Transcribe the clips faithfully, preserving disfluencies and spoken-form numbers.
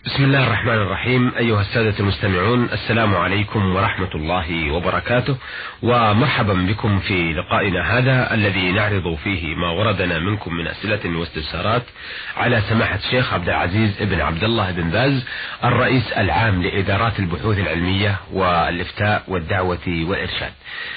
بسم الله الرحمن الرحيم. أيها السادة المستمعون، السلام عليكم ورحمة الله وبركاته، ومرحبا بكم في لقائنا هذا الذي نعرض فيه ما وردنا منكم من أسئلة واستفسارات على سماحة الشيخ عبد العزيز بن عبد الله بن باز، الرئيس العام لإدارات البحوث العلمية والإفتاء والدعوة والإرشاد.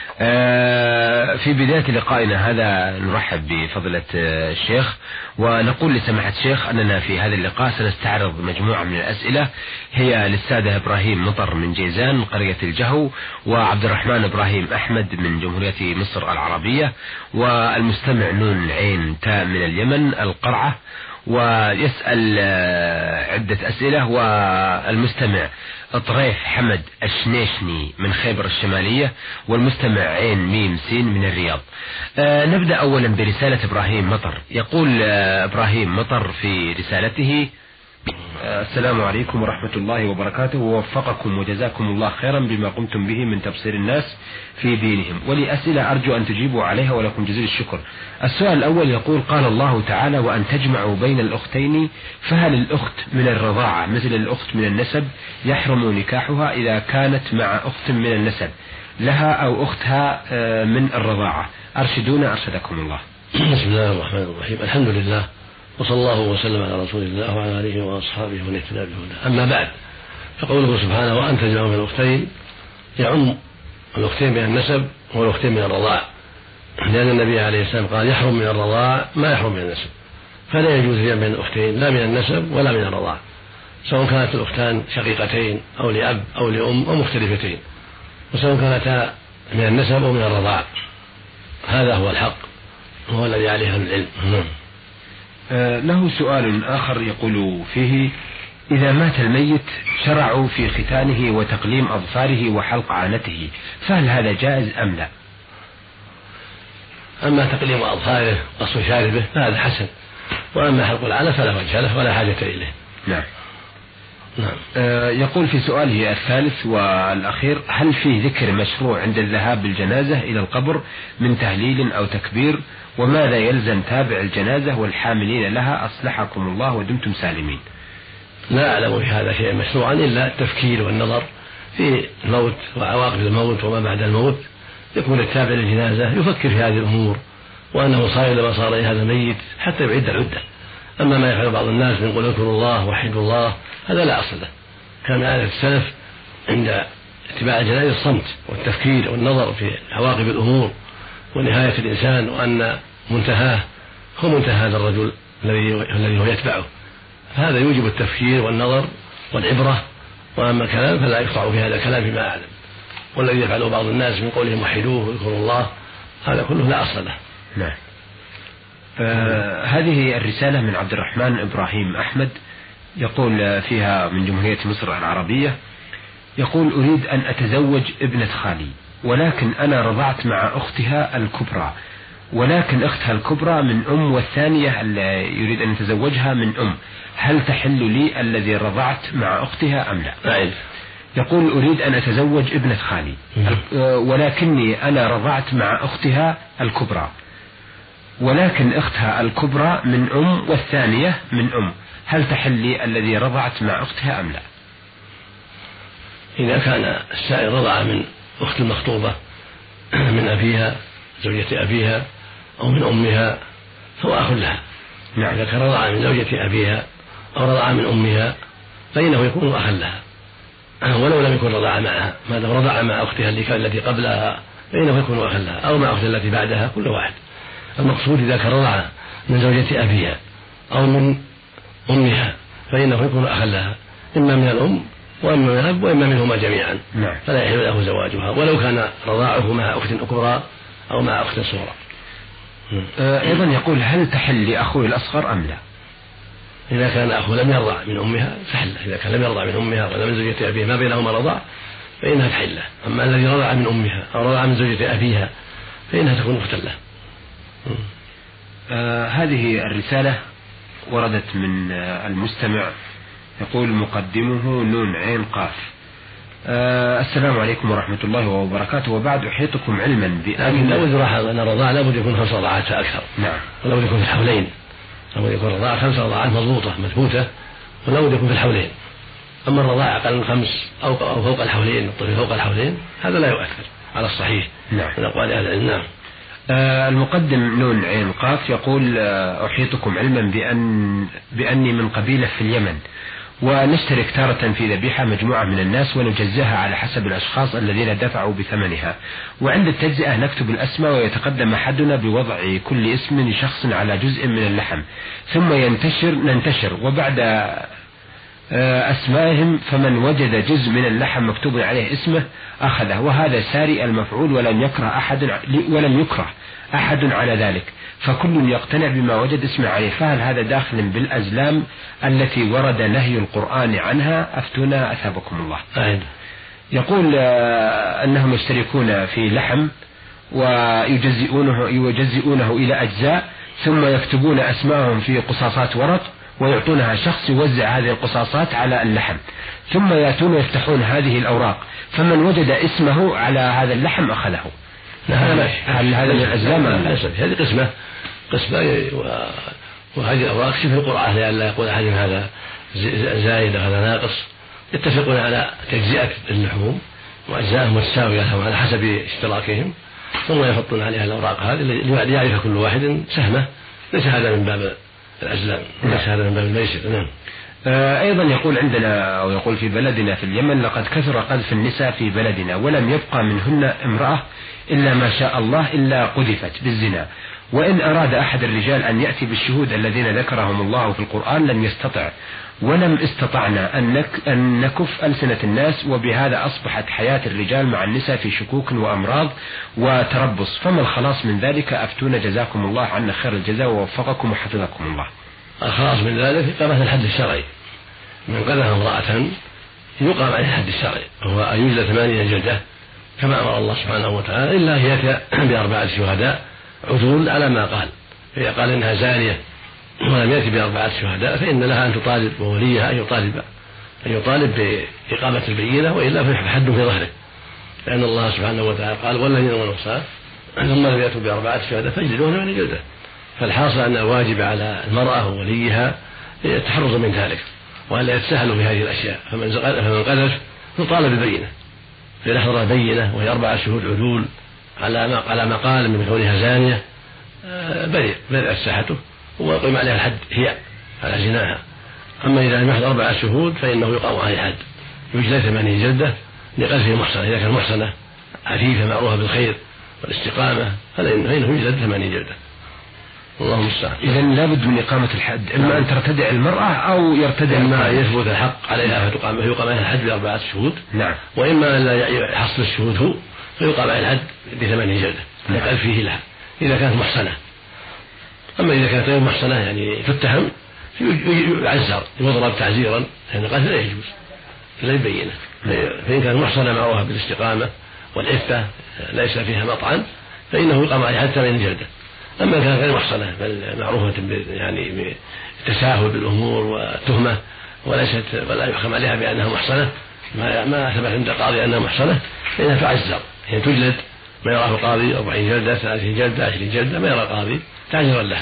في بداية لقائنا هذا نرحب بفضلة الشيخ ونقول لسماحة الشيخ أننا في هذا اللقاء سنستعرض مجموعة من الأسئلة هي للسادة إبراهيم مطر من جيزان قرية الجهو، وعبد الرحمن إبراهيم أحمد من جمهورية مصر العربية، والمستمع نون عين تاء من اليمن القرعة، ويسأل عدة أسئلة. والمستمع طريف حمد الشنيشني من خيبر الشمالية، والمستمع عين ميم سين من الرياض. آه نبدأ أولا برسالة إبراهيم مطر. يقول آه إبراهيم مطر في رسالته: السلام عليكم ورحمة الله وبركاته، ووفقكم وجزاكم الله خيرا بما قمتم به من تبصير الناس في دينهم، ولي أسئلة أرجو أن تجيبوا عليها ولكم جزيل الشكر. السؤال الأول يقول: قال الله تعالى: وأن تجمعوا بين الأختين، فهل الأخت من الرضاعة مثل الأخت من النسب يحرم نكاحها إذا كانت مع أخت من النسب لها أو أختها من الرضاعة؟ أرشدونا أرشدكم الله. بسم الله الرحمن الرحيم. الحمد لله، وصلى الله وسلم على رسول الله وعلى آله وأصحابه ومن اهتدى بهداه. أما بعد، فقوله سبحانه: وأن تجمعوا بين الأختين يعم الأختين من النسب والأختين من الرضاع، لأن النبي عليه السلام قال: يحرم من الرضاع ما يحرم من النسب، فلا يجوز الجمع بين الأختين لا من النسب ولا من الرضاع، سواء كانت الأختان شقيقتين أو لأب أو لأم أو مختلفتين، وسواء كانتا من النسب أو من الرضاع. هذا هو الحق، هو الذي عليه أهل العلم. آه له سؤال آخر يقول فيه: إذا مات الميت شرعوا في ختانه وتقليم أظفاره وحلق عانته، فهل هذا جائز أم لا؟ أما تقليم أظفاره وقص شاربه فهذا حسن، وأما حلق العانة فلا وجه له ولا حاجة إليه. نعم. نعم. آه يقول في سؤاله الثالث والأخير: هل في ذكر مشروع عند الذهاب بالجنازة إلى القبر من تهليل أو تكبير؟ وماذا يلزم تابع الجنازة والحاملين لها؟ أصلحكم الله ودمتم سالمين. لا أعلم في هذا شيء مشروعا إلا التفكير والنظر في الموت وعواقب الموت وما بعد الموت، يكون التابع للجنازة يفكر في هذه الأمور، وأنه صار لما صار إلى هذا الميت حتى يعد العدة. أما ما يفعل بعض الناس من قول اذكروا الله وحدوا الله، هذا لا أصل له. كان عادة السلف عند اتباع الجنائز الصمت والتفكير والنظر في عواقب الأمور ونهاية الإنسان، وأن منتهاه هو منتهى هذا الرجل الذي هو يتبعه، فهذا يوجب التفكير والنظر والعبرة. وأما الكلام فلا يقطع في هذا الكلام فيما أعلم، والذي يفعله بعض الناس من قولهم وحدوه واذكروا الله هذا كله لا أصل له. نعم. آه هذه الرسالة من عبد الرحمن إبراهيم أحمد، يقول فيها من جمهورية مصر العربية، يقول: أريد أن أتزوج ابنة خالي، ولكن أنا رضعت مع أختها الكبرى، ولكن أختها الكبرى من أم، والثانية يريد أن يتزوجها من أم، هل تحل لي الذي رضعت مع أختها أم لا؟ أعيد. يقول: أريد أن أتزوج ابنة خالي، ولكني أنا رضعت مع أختها الكبرى، ولكن أختها الكبرى من أم والثانية من أم، هل تحل لي الذي رضعت مع أختها أم لا؟ إذا كان السائل رضع من أخت المخطوبة من أبيها زوجة أبيها أو من أمها فهو أخ لها. نعم. إذا كان رضع من زوجة أبيها أو رضع من أمها فإنه يكون أخا لها، ولو لم يكن رضع معها، ما دام رضع مع أختها التي قبلها فإنه يكون أخا لها، أو مع أختها التي بعدها، كل واحد. المقصود إذا كان رضع من زوجة أبيها أو من أمها فإنه يكون أخا لها، إما من الأم وإما من الأب وإما منهما جميعا. نعم. فلا يحل له زواجها ولو كان رضاعه مع أخت كبرى أو مع أخت صغرى. أيضا يقول: هل تحل لأخوه الأصغر أم لا؟ إذا كان أخوه لم يرضع من أمها فحل، إذا كان لم يرضع من أمها ولا من زوجة أبيها ما بينهما رضاع فإنها تحل له. أما الذي رضع من أمها أو رضع من زوجة أبيها فإنها تكون أختا له. آه هذه الرسالة وردت من آه المستمع، يقول مقدمه نون عين قاف: آه السلام عليكم ورحمة الله وبركاته، وبعد أحيطكم علما بأن لكن لابد يلاحظ أن الرضاعة لابد يكون خمس رضاعات فأكثر. نعم. ولابد يكون في الحولين، لابد يكون الرضاعة خمس رضاعات مضبوطة مثبوتة، ولابد يكون في الحولين. أما الرضاعة أقل من خمس أو فوق الحولين، الطفل فوق الحولين، هذا لا يؤثر على الصحيح نعم. من أقوال أهل العلم. نعم. آه المقدم نون عين قاف يقول آه أحيطكم علما بأن بأني من قبيلة في اليمن، ونشترك تارة في ذبيحة مجموعة من الناس ونجزئها على حسب الأشخاص الذين دفعوا بثمنها، وعند التجزئة نكتب الأسماء ويتقدم أحدنا بوضع كل اسم لشخص على جزء من اللحم، ثم ينتشر ننتشر وبعد أسمائهم فمن وجد جزء من اللحم مكتوب عليه اسمه أخذه، وهذا ساري المفعول ولم يكره أحد ولم يكره أحد على ذلك، فكل يقتنع بما وجد اسمه عليه، فهل هذا داخل بالأزلام التي ورد نهي القرآن عنها؟ أفتونا أثابكم الله. أهد. يقول أنهم يشتركون في لحم ويجزئونه يجزئونه إلى أجزاء، ثم يكتبون أسماءهم في قصاصات ورق ويعطونها شخص يوزع هذه القصاصات على اللحم، ثم يأتون ويفتحون هذه الأوراق، فمن وجد اسمه على هذا اللحم أخذه. هل هذا من الأزلام؟ هذه قسمة قسمة وهذه الأوراق شبه القرعة لئلا يقول أحد هذا زايد هذا ناقص، يتفقون على تجزئة اللحوم وأجزائهم متساوية على حسب اشتراكهم، ثم يحطون عليها الأوراق هذه ليعرف كل واحد سهمه. ليس هذا من باب الأزلام، ليس هذا من باب الميسر. نعم. أيضا يقول عندنا أو يقول في بلدنا في اليمن لقد كثر قذف النساء في بلدنا ولم يبقى منهن امرأة إلا ما شاء الله إلا قذفت بالزنا، وإن أراد أحد الرجال أن يأتي بالشهود الذين ذكرهم الله في القرآن لم يستطع، ولم استطعنا أن نكف ألسنة الناس، وبهذا أصبحت حياة الرجال مع النساء في شكوك وأمراض وتربص، فما الخلاص من ذلك؟ أفتونا جزاكم الله عنا خير الجزاء ووفقكم وحفظكم الله. الخلاص من ذلك إقامة الحد الشرعي، من قذف امرأة يقام عليه الحد الشرعي وهو أن يجلد ثمانين جلدة كما أمر الله سبحانه وتعالى، إلا هي بأربعة شهداء عدول على ما قال، فإذا قال إنها زانية ولم يأتي بأربعة شهداء فإن لها أن تطالب ووليها أن يطالب أن يطالب بإقامة البينة، وإلا فحد في ظهره، لأن الله سبحانه وتعالى قال والذين هم المحصنات ثم لم يأتوا بأربعة شهداء فاجلدوهم ثمانين جلدة. فالحاصل أن الواجب على المرأة ووليها التحرز من ذلك وألا يتساهلوا بهذه الأشياء، فمن فمن قذف يطالب بالبينة، فيحضر بينة وهي أربعة شهود عدول على ما على ما قال من كونها زانية بريء برئت ساحته ويقيم عليها الحد هي على زناها. أما إذا لم يحضر أربعة شهود فإنه يقام عليه الحد، يجلد ثمانين جلدة لقذف المحصنة، إذا كان محصنة عفيفة معروفة بالخير والاستقامة فإنه يجلد ثمانين جلدة. اللهم المستعان. إذا لابد من إقامة الحد، إما أن ترتدع المرأة أو يرتدع إما يثبت الحق عليها فتقام فيقام عليها الحد بأربعة شهود، نعم، وإما أن لا يحصل الشهود هو فيقام عليها الحد بثمانين جلدة لقذف فيه لها إذا كانت محصنة. أما إذا كانت غير محصنة يعني تتهم يعزر يضرب تعزيرا، لأن القذف لا يجوز لا يبينه، فإن كانت محصنة معروفة بالاستقامة والعفة ليس فيها مطعن فإنه يقام عليها حتى ثمانين جلدة. أما كانت غير محصنة بل معروفة يعني بالتساهل بالأمور والتهمة وليست ولا يحكم عليها بأنها محصنة ما ما ثبت عند القاضي أنها محصنة فإنها تعزر، يعني تجلد ما يراه القاضي أربعين جلدة ثلاثين جلدة عشرين جلدة ما يرى القاضي تعزيرا لها.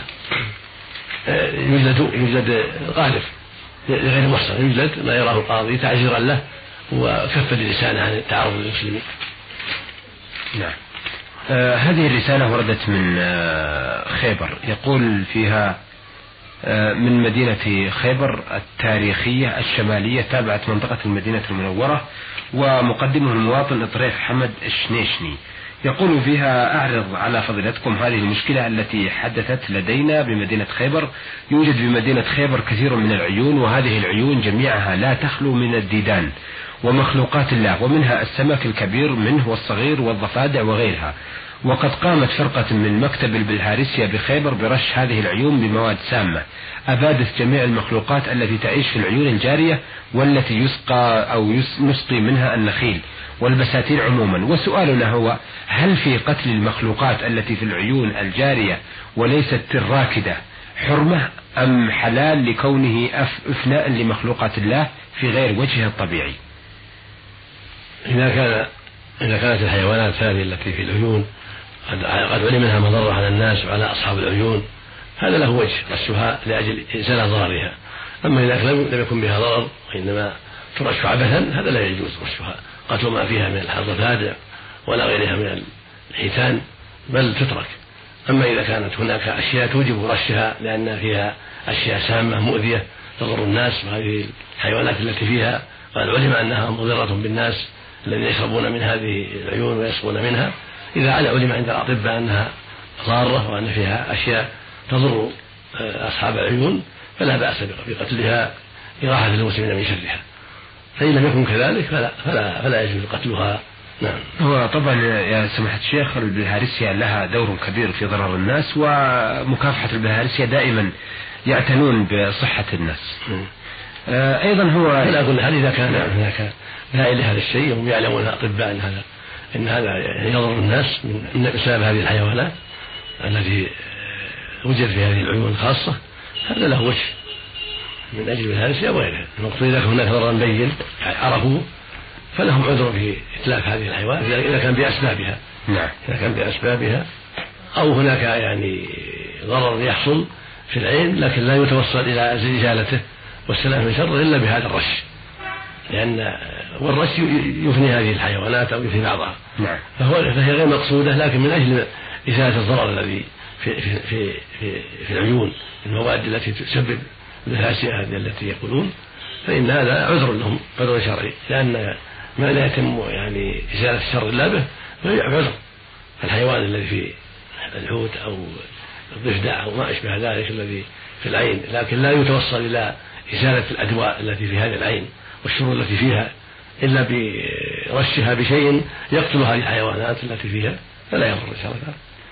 يجلد يجلد القاذف غير محصن يجلد ما يراه القاضي تعزيرا له وكف لسانه عن التعرض للمسلمين. نعم. آه هذه الرسالة وردت من آه خيبر، يقول فيها آه من مدينة خيبر التاريخية الشمالية تابعة منطقة المدينة المنورة، ومقدمه المواطن إطريف حمد الشنيشني، يقول فيها أعرض على فضيلتكم هذه المشكلة التي حدثت لدينا بمدينة خيبر. يوجد بمدينة خيبر كثير من العيون، وهذه العيون جميعها لا تخلو من الديدان ومخلوقات الله، ومنها السمك الكبير منه والصغير والضفادع وغيرها. وقد قامت فرقة من مكتب البلهارسيا بخيبر برش هذه العيون بمواد سامة أبادت جميع المخلوقات التي تعيش في العيون الجارية والتي يسقى أو يسقي منها النخيل والبساتين عموما. وسؤالنا هو هل في قتل المخلوقات التي في العيون الجارية وليست الراكدة حرمة أم حلال لكونه إفناء لمخلوقات الله في غير وجهها الطبيعي؟ إذا كان إذا كانت الحيوانات هذه التي في العيون قد علم منها مضرة على الناس وعلى أصحاب العيون هذا له وجه غسها لأجل إزالة ضررها. أما إذا لم يكن بها ضرر وإنما ترش عبثا هذا لا يجوز رشها، قتل ما فيها من الضفادع ولا غيرها من الحيتان بل تترك. أما إذا كانت هناك أشياء توجب رشها لأن فيها أشياء سامة مؤذية تضر الناس، وهذه الحيوانات التي فيها قال العلم أنها مضرة بالناس الذين يشربون من هذه العيون ويسقون منها، إذا علم عند الأطباء أنها ضارة وأن فيها أشياء تضر أصحاب العيون فلا بأس بقتلها إراحة المسلمين من شرها. فإن لم يكن كذلك فلا, فلا, فلا يجوز قتلها. نعم. هو طبعا يا سماحة الشيخ البلهارسيا لها دور كبير في ضرر الناس، ومكافحة البلهارسيا دائما يعتنون بصحة الناس. م. آه أيضا هو لا أقول هل إذا كان هناك داعي لهذا الشيء وهم يعلمون الأطباء أن هذا إن هذا يضر الناس من بسبب هذه الحيوانات التي وجد في هذه العيون الخاصة، هذا له وجه من أجل البلهارسيا وغيرها. المقصود إذا كان هناك ضرر بين عرفوه فلهم عذر في إتلاف هذه الحيوانات إذا كان بأسبابها. نعم. إذا كان بأسبابها أو هناك يعني ضرر يحصل في العين لكن لا يتوصل إلى إزالته والسلام من شره إلا بهذا الرش، لأن والرش يفني هذه الحيوانات أو يفني بعضها. نعم. فهو فهي غير مقصودة لكن من أجل إزالة الضرر الذي في في في في, في العيون، المواد التي تسبب البلهارسيا هذه التي يقولون، فإن هذا عذر لهم، عذر شرعي، لأن ما لا يتم يعني إزالة الشر إلا به فهي عذر. الحيوان الذي في الحوت أو الضفدع أو ما أشبه ذلك الذي في العين لكن لا يتوصل إلى إزالة الأدواء التي في هذه العين والشرور التي فيها إلا برشها بشيء يقتل هذه الحيوانات التي فيها فلا يضر إن شاء الله.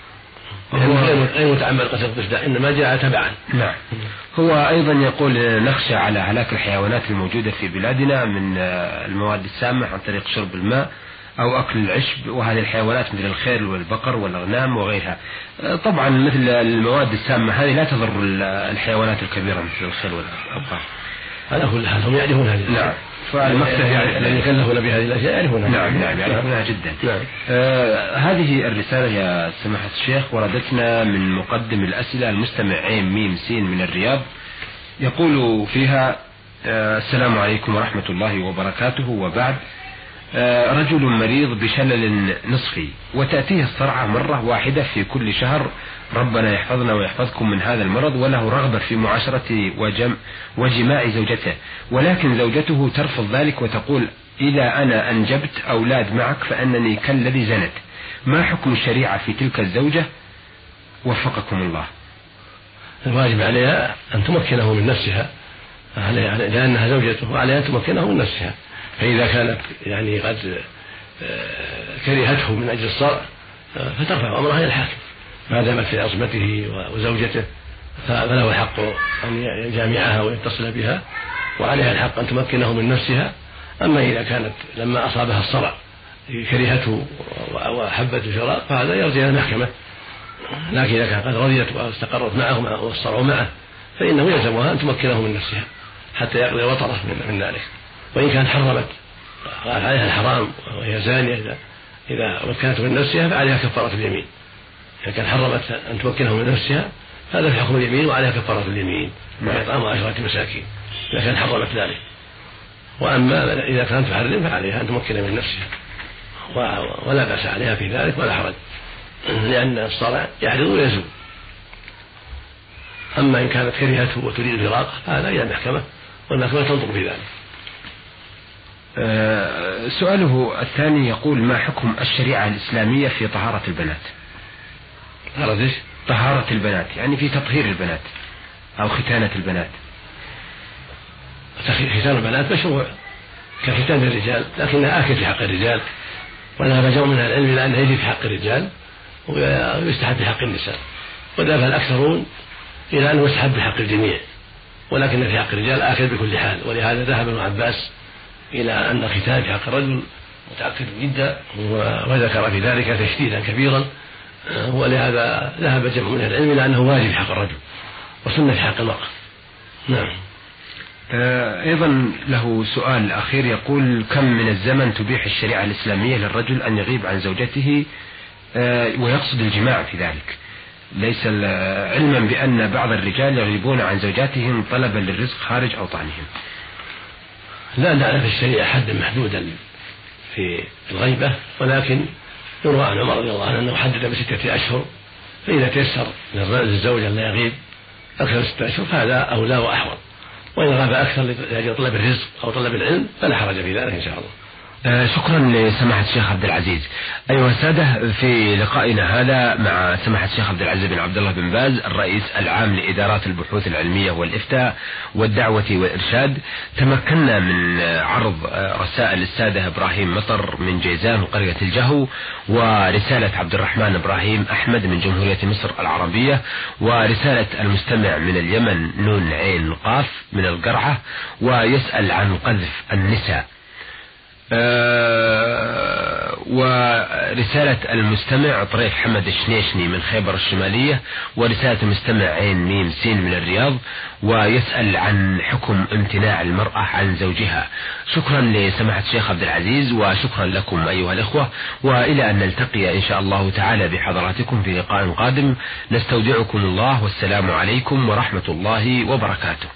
يعني غير متعمد قتل الضفدع إنما جاء تبعا. نعم. هو أيضا يقول نخشى على هلاك الحيوانات الموجودة في بلادنا من المواد السامة عن طريق شرب الماء أو أكل العشب، وهذه الحيوانات مثل الخيل والبقر والأغنام وغيرها. طبعا مثل المواد السامة هذه لا تضر الحيوانات الكبيرة مثل الخيل والبقر. على كل حال هم يعرفون هذه. نعم. فالمقصد يعني الذين يكلفون بهذه الأشياء يعرفونها. نعم نعم يعرفونها جدا. نعم. آه هذه الرسالة يا سماحة الشيخ وردتنا من مقدم الأسئلة المستمع عين ميم سين من الرياض، يقول فيها آه السلام عليكم ورحمة الله وبركاته، وبعد آه رجل مريض بشلل نصفي وتأتيه الصرعة مرة واحدة في كل شهر، ربنا يحفظنا ويحفظكم من هذا المرض، وله رغبة في معاشرة وجم وجماع زوجته، ولكن زوجته ترفض ذلك وتقول إذا أنا أنجبت أولاد معك فأنني كالذي زنت، ما حكم الشريعة في تلك الزوجة وفقكم الله؟ الواجب عليها أن تمكنه من نفسها لأنها زوجته، وعليها أن تمكنه من نفسها، فإذا كانت يعني قد كرهته من أجل الصرع فترفع أمرها إلى الحاكم ما دامت في عصمته وزوجته، فله الحق أن يجامعها ويتصل بها، وعليها الحق أن تمكنه من نفسها. أما إذا كانت لما أصابها الصرع كرهته وحبت الفراق فهذا يرجع إلى المحكمة، لكن إذا كانت قد رضيت واستقرت معه والصرع معه فإنه يلزمها أن تمكنه من نفسها حتى يقضي وطره من ذلك. وإن كان حرمت قال عليها الحرام وهي زانية إذا إذا مكنته من نفسها فعليها كفارة اليمين. إذا كان حرمت أن تمكنه من نفسها هذا في حكم اليمين وعليها كفارة اليمين وإطعام عشرة مساكين إذا كان حرمت ذلك. وأما إذا كانت تحرم فعليها أن تمكن من نفسها ولا بأس عليها في ذلك ولا حرج، لأن الصرع يحرم ويزول. أما إن كانت كرهته وتريد الفراق هذا إلى المحكمة والمحكمة تنظر في ذلك. أه سؤاله الثاني يقول ما حكم الشريعة الإسلامية في طهارة البنات؟ طهارة إيش؟ طهارة البنات يعني في تطهير البنات أو ختانة البنات. ختان البنات مشروع كختان الرجال لكنها آكل في حق الرجال، وذهب جمع من العلم إلى أنه يجب في حق الرجال ويستحب في حق النساء، وذهب الأكثرون إلى أنه يستحب في حق الجميع ولكن في حق الرجال آكل بكل حال. ولهذا ذهب ابن عباس إلى أن الختان في حق الرجل متأكد جدا وذكر في ذلك تشديدا كبيرا، ولهذا ذهب جمع من العلم إلى أنه واجب في حق الرجل وسنة في حق المرأة. نعم. أيضا له سؤال أخير يقول كم من الزمن تبيح الشريعة الإسلامية للرجل أن يغيب عن زوجته ويقصد الجماع في ذلك، ليس علما بأن بعض الرجال يغيبون عن زوجاتهم طلبا للرزق خارج أوطانهم؟ لا نعلم في الشريعة حدا محدودا في الغيبة، ولكن يروى عن عمر رضي الله عنه أنه حدد بستة أشهر، فإذا تيسر للزوج أن لا يغيب أكثر من ستة أشهر فهذا أولى وأحوط، وإن غاب أكثر لأجل طلب الرزق أو طلب العلم فلا حرج في ذلك إن شاء الله. آه شكرا لسماحة الشيخ عبد العزيز. أيها السادة، في لقائنا هذا مع سماحة الشيخ عبد العزيز بن عبد الله بن باز الرئيس العام لإدارات البحوث العلمية والإفتاء والدعوة والإرشاد، تمكنا من عرض رسائل السادة إبراهيم مطر من جيزان قرية الجهو، ورسالة عبد الرحمن إبراهيم أحمد من جمهورية مصر العربية، ورسالة المستمع من اليمن نون عين قاف من القرعة، ويسأل عن قذف النساء. أه ورسالة المستمع طريف حمد الشنيشني من خيبر الشمالية، ورسالة المستمع عين ميم سين من الرياض، ويسأل عن حكم امتناع المرأة عن زوجها. شكرا لسماحة الشيخ عبد العزيز، وشكرا لكم أيها الإخوة، وإلى أن نلتقي إن شاء الله تعالى بحضراتكم في لقاء قادم، نستودعكم الله، والسلام عليكم ورحمة الله وبركاته.